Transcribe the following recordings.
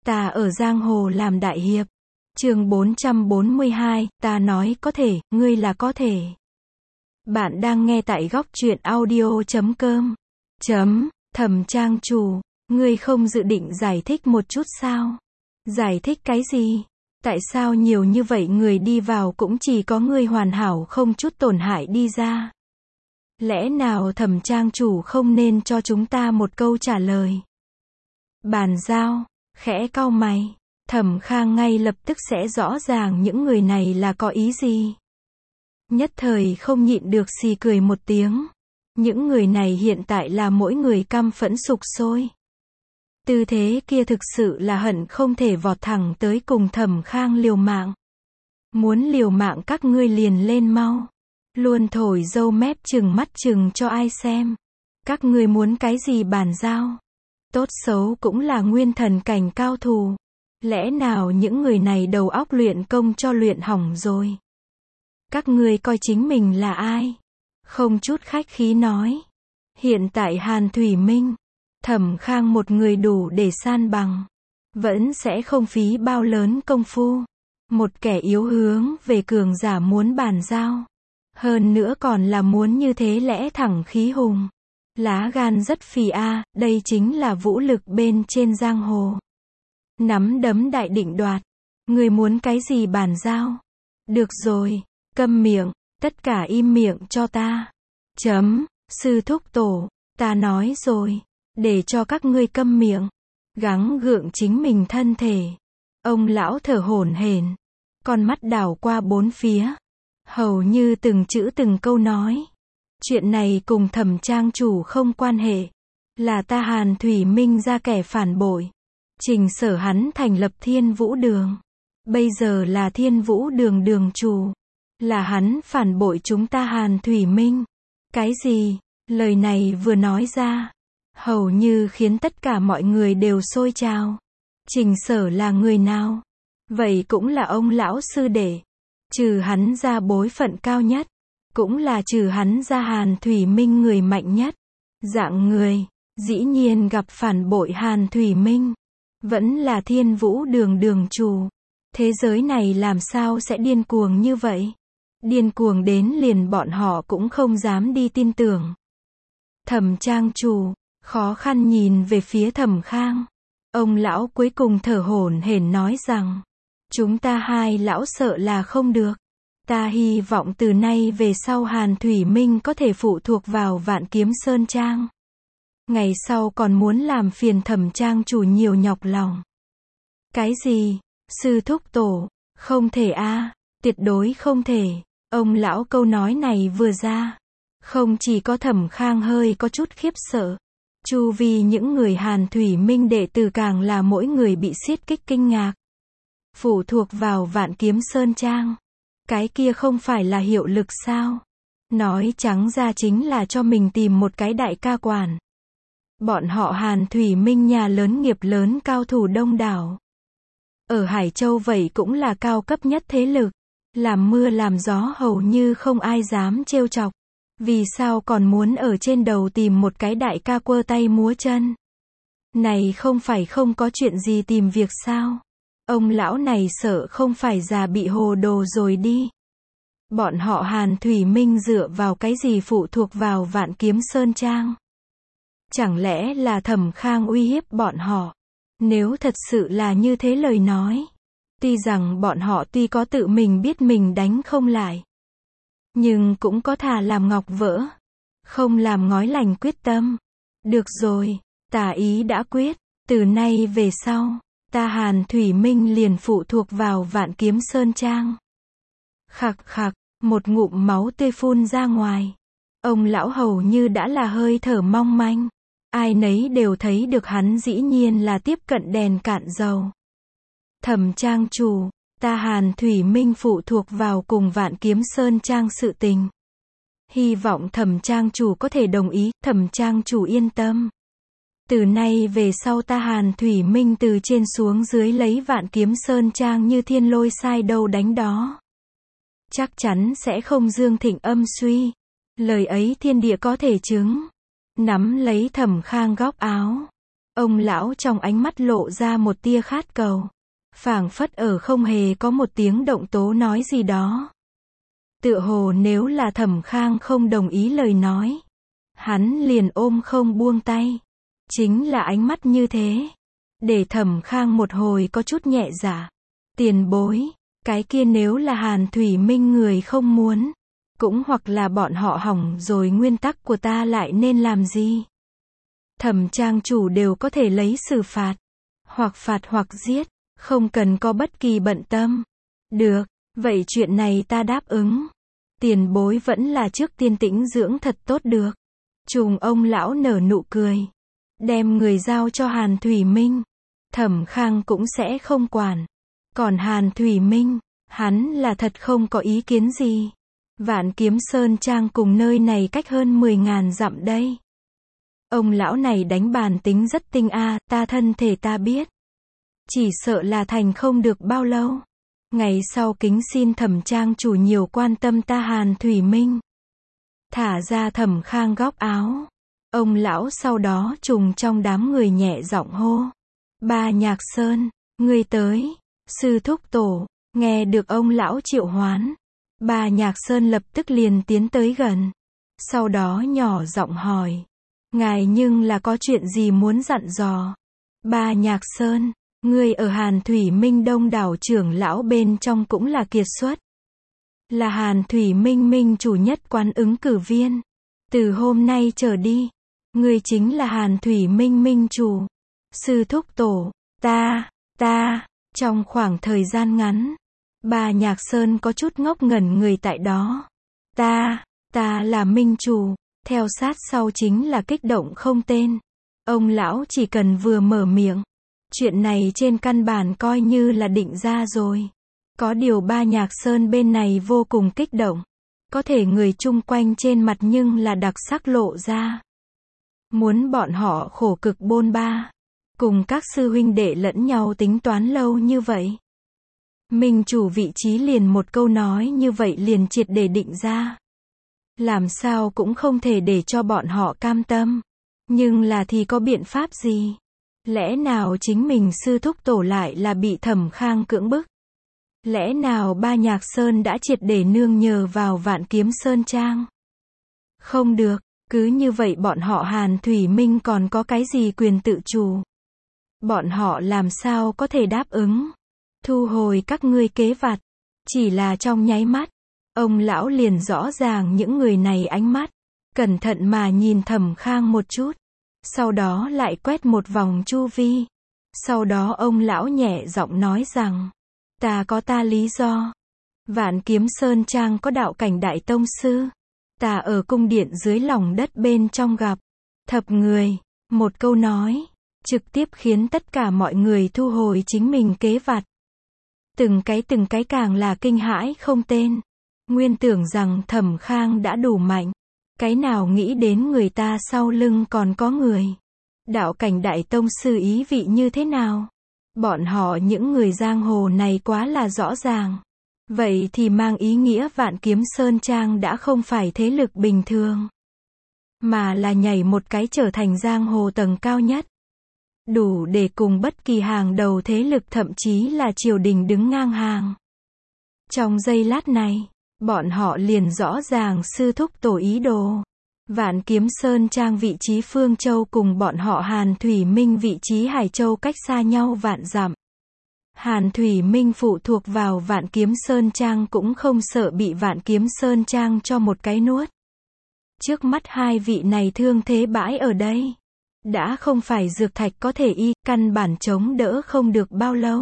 Ta ở giang hồ làm đại hiệp. Chương 442, ta nói có thể, ngươi là có thể. Bạn đang nghe tại góc truyện audio.com. Thẩm trang chủ, ngươi không dự định giải thích một chút sao? Giải thích cái gì? Tại sao nhiều như vậy người đi vào cũng chỉ có ngươi hoàn hảo không chút tổn hại đi ra? Lẽ nào Thẩm trang chủ không nên cho chúng ta một câu trả lời? Bàn giao, khẽ cau mày, Thẩm Khang ngay lập tức sẽ rõ ràng những người này là có ý gì. Nhất thời không nhịn được xì cười một tiếng. Những người này hiện tại là mỗi người căm phẫn sục sôi. Tư thế kia thực sự là hận không thể vọt thẳng tới cùng Thẩm Khang liều mạng. Muốn liều mạng các ngươi liền lên mau. Luôn thổi râu mép chừng mắt chừng cho ai xem. Các ngươi muốn cái gì bàn giao? Tốt xấu cũng là nguyên thần cảnh cao thủ. Lẽ nào những người này đầu óc luyện công cho luyện hỏng rồi? Các ngươi coi chính mình là ai? Không chút khách khí nói. Hiện tại Hàn Thủy Minh, Thẩm Khang một người đủ để san bằng. Vẫn sẽ không phí bao lớn công phu. Một kẻ yếu hướng về cường giả muốn bàn giao. Hơn nữa còn là muốn như thế lẽ thẳng khí hùng. Lá gan rất phì a, đây chính là vũ lực bên trên giang hồ. Nắm đấm đại định đoạt. Người muốn cái gì bàn giao? Được rồi, câm miệng, tất cả im miệng cho ta. Sư thúc tổ, ta nói rồi, để cho các ngươi câm miệng. Gắng gượng chính mình thân thể. Ông lão thở hổn hển, con mắt đảo qua bốn phía. Hầu như từng chữ từng câu nói. Chuyện này cùng Thẩm trang chủ không quan hệ. Là ta Hàn Thủy Minh ra kẻ phản bội. Trình Sở hắn thành lập Thiên Vũ Đường. Bây giờ là Thiên Vũ Đường đường chủ. Là hắn phản bội chúng ta Hàn Thủy Minh. Cái gì? Lời này vừa nói ra, hầu như khiến tất cả mọi người đều sôi trào. Trình Sở là người nào? Vậy cũng là ông lão sư đệ. Trừ hắn ra bối phận cao nhất. Cũng là trừ hắn ra Hàn Thủy Minh người mạnh nhất. Dạng người, dĩ nhiên gặp phản bội Hàn Thủy Minh. Vẫn là Thiên Vũ Đường đường chủ. Thế giới này làm sao sẽ điên cuồng như vậy? Điên cuồng đến liền bọn họ cũng không dám đi tin tưởng. Thẩm trang chủ, khó khăn nhìn về phía Thẩm Khang. Ông lão cuối cùng thở hổn hển nói rằng, chúng ta hai lão sợ là không được. Ta hy vọng từ nay về sau Hàn Thủy Minh có thể phụ thuộc vào Vạn Kiếm Sơn Trang. Ngày sau còn muốn làm phiền Thẩm trang chủ nhiều nhọc lòng. Cái gì? Sư thúc tổ, không thể a, tuyệt đối không thể. Ông lão câu nói này vừa ra, không chỉ có Thẩm Khang hơi có chút khiếp sợ. Chu vi những người Hàn Thủy Minh đệ tử càng là mỗi người bị xiết kích kinh ngạc. Phụ thuộc vào Vạn Kiếm Sơn Trang. Cái kia không phải là hiệu lực sao? Nói trắng ra chính là cho mình tìm một cái đại ca quản. Bọn họ Hàn Thủy Minh nhà lớn nghiệp lớn cao thủ đông đảo. Ở Hải Châu vậy cũng là cao cấp nhất thế lực. Làm mưa làm gió hầu như không ai dám trêu chọc. Vì sao còn muốn ở trên đầu tìm một cái đại ca quơ tay múa chân? Này không phải không có chuyện gì tìm việc sao? Ông lão này sợ không phải già bị hồ đồ rồi đi. Bọn họ Hàn Thủy Minh dựa vào cái gì phụ thuộc vào Vạn Kiếm Sơn Trang? Chẳng lẽ là Thẩm Khang uy hiếp bọn họ? Nếu thật sự là như thế lời nói, tuy rằng bọn họ tuy có tự mình biết mình đánh không lại, nhưng cũng có thà làm ngọc vỡ, không làm ngói lành quyết tâm. Được rồi, tà ý đã quyết, từ nay về sau, ta Hàn Thủy Minh liền phụ thuộc vào Vạn Kiếm Sơn Trang. Khặc khặc, một ngụm máu tươi phun ra ngoài. Ông lão hầu như đã là hơi thở mong manh. Ai nấy đều thấy được hắn dĩ nhiên là tiếp cận đèn cạn dầu. Thẩm trang chủ, ta Hàn Thủy Minh phụ thuộc vào cùng Vạn Kiếm Sơn Trang sự tình. Hy vọng Thẩm trang chủ có thể đồng ý. Thẩm trang chủ yên tâm. Từ nay về sau ta Hàn Thủy Minh từ trên xuống dưới lấy Vạn Kiếm Sơn Trang như thiên lôi sai đâu đánh đó. Chắc chắn sẽ không dương thịnh âm suy. Lời ấy thiên địa có thể chứng. Nắm lấy Thẩm Khang góc áo. Ông lão trong ánh mắt lộ ra một tia khát cầu. Phảng phất ở không hề có một tiếng động tố nói gì đó. Tựa hồ nếu là Thẩm Khang không đồng ý lời nói, hắn liền ôm không buông tay. Chính là ánh mắt như thế, để Thẩm Khang một hồi có chút nhẹ dạ. Tiền bối, cái kia nếu là Hàn Thủy Minh người không muốn, cũng hoặc là bọn họ hỏng rồi nguyên tắc của ta lại nên làm gì? Thẩm trang chủ đều có thể lấy xử phạt, phạt hoặc giết, không cần có bất kỳ bận tâm. Được, vậy chuyện này ta đáp ứng. Tiền bối vẫn là trước tiên tĩnh dưỡng thật tốt được. Trùng ông lão nở nụ cười, đem người giao cho Hàn Thủy Minh. Thẩm Khang cũng sẽ không quản. Còn Hàn Thủy Minh, hắn là thật không có ý kiến gì. Vạn Kiếm Sơn Trang cùng nơi này cách hơn 10.000 dặm đây. Ông lão này đánh bàn tính rất tinh a, ta thân thể ta biết. Chỉ sợ là thành không được bao lâu. Ngày sau kính xin Thẩm trang chủ nhiều quan tâm ta Hàn Thủy Minh. Thả ra Thẩm Khang góc áo. Ông lão sau đó trùng trong đám người nhẹ giọng hô. Ba Nhạc Sơn, ngươi tới. Sư thúc tổ, nghe được ông lão triệu hoán. Ba Nhạc Sơn lập tức liền tiến tới gần. Sau đó nhỏ giọng hỏi. Ngài nhưng là có chuyện gì muốn dặn dò? Ba Nhạc Sơn, ngươi ở Hàn Thủy Minh đông đảo trưởng lão bên trong cũng là kiệt xuất. Là Hàn Thủy Minh minh chủ nhất quán ứng cử viên. Từ hôm nay trở đi, ngươi chính là Hàn Thủy Minh minh chủ. Sư thúc tổ, ta, trong khoảng thời gian ngắn, Ba Nhạc Sơn có chút ngốc ngẩn người tại đó. Ta là minh chủ, theo sát sau chính là kích động không tên. Ông lão chỉ cần vừa mở miệng, chuyện này trên căn bản coi như là định ra rồi. Có điều Ba Nhạc Sơn bên này vô cùng kích động. Có thể người chung quanh trên mặt nhưng là đặc sắc lộ ra. Muốn bọn họ khổ cực bôn ba, cùng các sư huynh đệ lẫn nhau tính toán lâu như vậy. Minh chủ vị trí liền một câu nói như vậy liền triệt để định ra. Làm sao cũng không thể để cho bọn họ cam tâm. Nhưng là thì có biện pháp gì? Lẽ nào chính mình sư thúc tổ lại là bị Thẩm Khang cưỡng bức? Lẽ nào Ba Nhạc Sơn đã triệt để nương nhờ vào Vạn Kiếm Sơn Trang? Không được, cứ như vậy bọn họ Hàn Thủy Minh còn có cái gì quyền tự chủ? Bọn họ làm sao có thể đáp ứng? Thu hồi các ngươi kế vặt. Chỉ là trong nháy mắt, ông lão liền rõ ràng những người này ánh mắt. Cẩn thận mà nhìn Thẩm Khang một chút. Sau đó lại quét một vòng chu vi. Sau đó ông lão nhẹ giọng nói rằng, ta có ta lý do. Vạn Kiếm Sơn Trang có đạo cảnh đại tông sư. Ta ở cung điện dưới lòng đất bên trong gặp thập người. Một câu nói, trực tiếp khiến tất cả mọi người thu hồi chính mình kế vặt. Từng cái càng là kinh hãi không tên. Nguyên tưởng rằng Thẩm Khang đã đủ mạnh. Cái nào nghĩ đến người ta sau lưng còn có người. Đạo cảnh đại tông sư ý vị như thế nào? Bọn họ những người giang hồ này quá là rõ ràng. Vậy thì mang ý nghĩa Vạn Kiếm Sơn Trang đã không phải thế lực bình thường. Mà là nhảy một cái trở thành giang hồ tầng cao nhất. Đủ để cùng bất kỳ hàng đầu thế lực thậm chí là triều đình đứng ngang hàng. Trong giây lát này, bọn họ liền rõ ràng sư thúc tổ ý đồ. Vạn Kiếm Sơn Trang vị trí Phương Châu cùng bọn họ Hàn Thủy Minh vị trí Hải Châu cách xa nhau vạn dặm. Hàn Thủy Minh phụ thuộc vào Vạn Kiếm Sơn Trang cũng không sợ bị Vạn Kiếm Sơn Trang cho một cái nuốt. Trước mắt hai vị này thương thế bãi ở đây. Đã không phải dược thạch có thể y, căn bản chống đỡ không được bao lâu.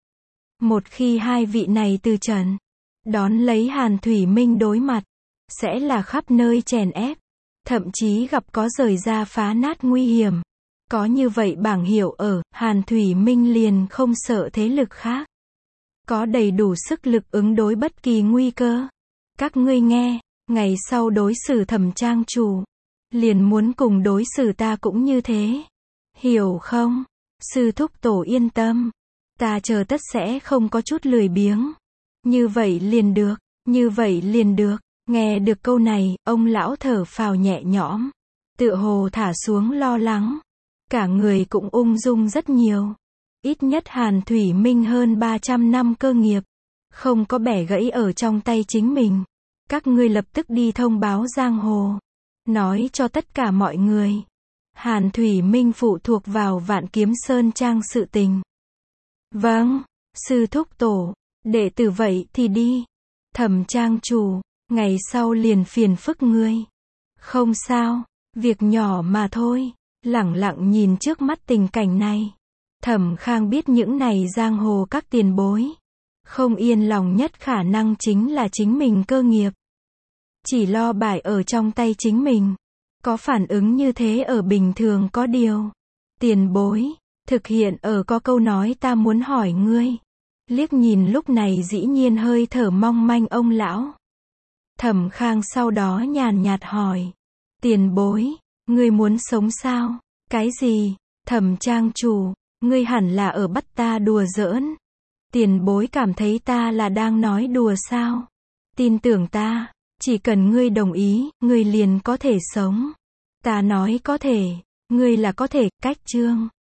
Một khi hai vị này từ trần, đón lấy Hàn Thủy Minh đối mặt, sẽ là khắp nơi chèn ép. Thậm chí gặp có rời ra phá nát nguy hiểm. Có như vậy bảng hiệu ở, Hàn Thủy Minh liền không sợ thế lực khác. Có đầy đủ sức lực ứng đối bất kỳ nguy cơ. Các ngươi nghe, ngày sau đối xử Thẩm trang chủ, liền muốn cùng đối xử ta cũng như thế. Hiểu không? Sư thúc tổ yên tâm. Ta chờ tất sẽ không có chút lười biếng. Như vậy liền được, như vậy liền được. Nghe được câu này, ông lão thở phào nhẹ nhõm. Tựa hồ thả xuống lo lắng. cả người cũng ung dung rất nhiều. Ít nhất Hàn Thủy Minh hơn 300 năm cơ nghiệp, không có bẻ gãy ở trong tay chính mình. Các ngươi lập tức đi thông báo giang hồ, nói cho tất cả mọi người. Hàn Thủy Minh phụ thuộc vào Vạn Kiếm Sơn Trang sự tình. Vâng, sư thúc tổ, đệ tử vậy thì đi. Thẩm trang chủ, ngày sau liền phiền phức ngươi. Không sao, việc nhỏ mà thôi. Lẳng lặng nhìn trước mắt tình cảnh này. Thẩm Khang biết những này giang hồ các tiền bối. Không yên lòng nhất khả năng chính là chính mình cơ nghiệp. Chỉ lo bài ở trong tay chính mình. Có phản ứng như thế ở bình thường có điều. Tiền bối, thực hiện ở có câu nói ta muốn hỏi ngươi. Liếc nhìn lúc này dĩ nhiên hơi thở mong manh ông lão. Thẩm Khang sau đó nhàn nhạt hỏi. Tiền bối, ngươi muốn sống sao? Cái gì? Thẩm trang chủ, ngươi hẳn là ở bắt ta đùa giỡn. Tiền bối cảm thấy ta là đang nói đùa sao? Tin tưởng ta, chỉ cần ngươi đồng ý, ngươi liền có thể sống. Ta nói có thể, ngươi là có thể, cách chương.